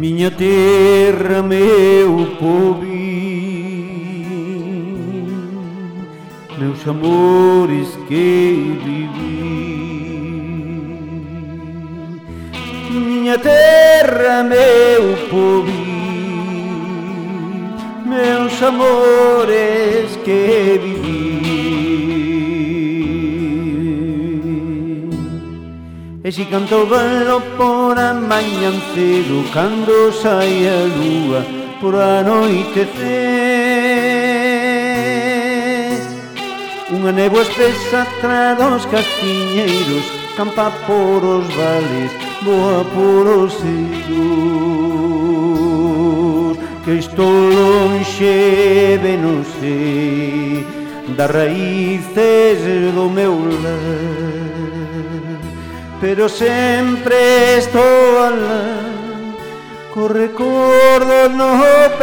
Miña terra, meu povín, meus amores que viví. Miña terra, meu povín, meus amores que viví. E si canto galo por a mañan cedo, cando sai a lúa por anoitecer. Unha néboa espesa tra dos castiñeiros, campa por os vales, voa por os eidos. Que estou lonxe de non sei das raíces do meu lar, pero sempre estou alá, co recordo no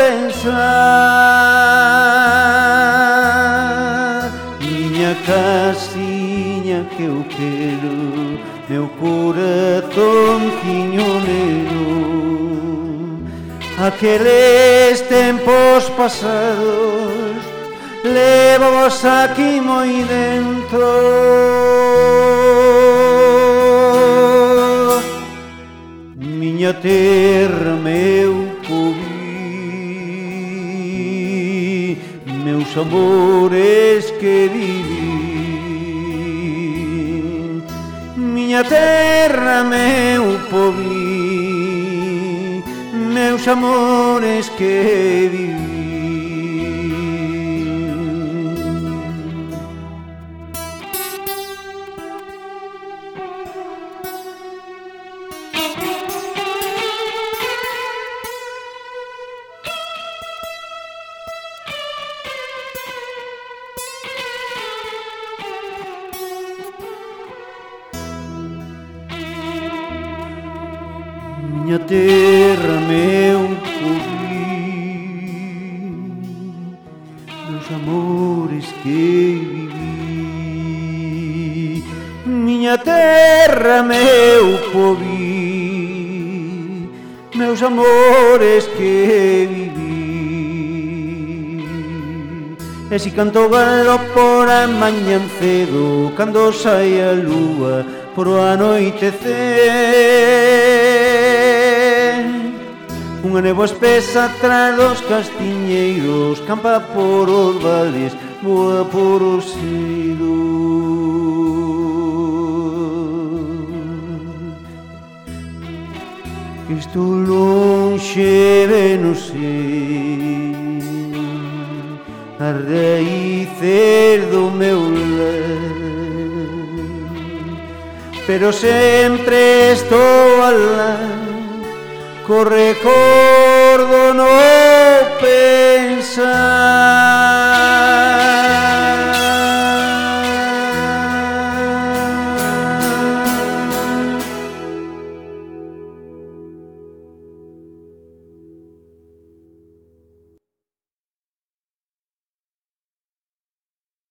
pensar. Miña casiña que eu quero, meu corazonciño negro, aqueles tempos pasados, levamos aquí moi dentro. Miña terra, meu poví, meus amores que viví. Miña terra, meu poví, meus amores que viví. Miña terra, meu poví, meus amores que viví. Miña terra, meu poví, meus amores que viví. E si canto galo por a mañan cedo, cando sai a lúa por o anoitecer. Unha néboa espesa tra dos castiñeiros, campa por os vales, voa por os eidos. Estou lonxe de non sei as raíces do meu lar, pero sempre estou alá, co recordo no pensar.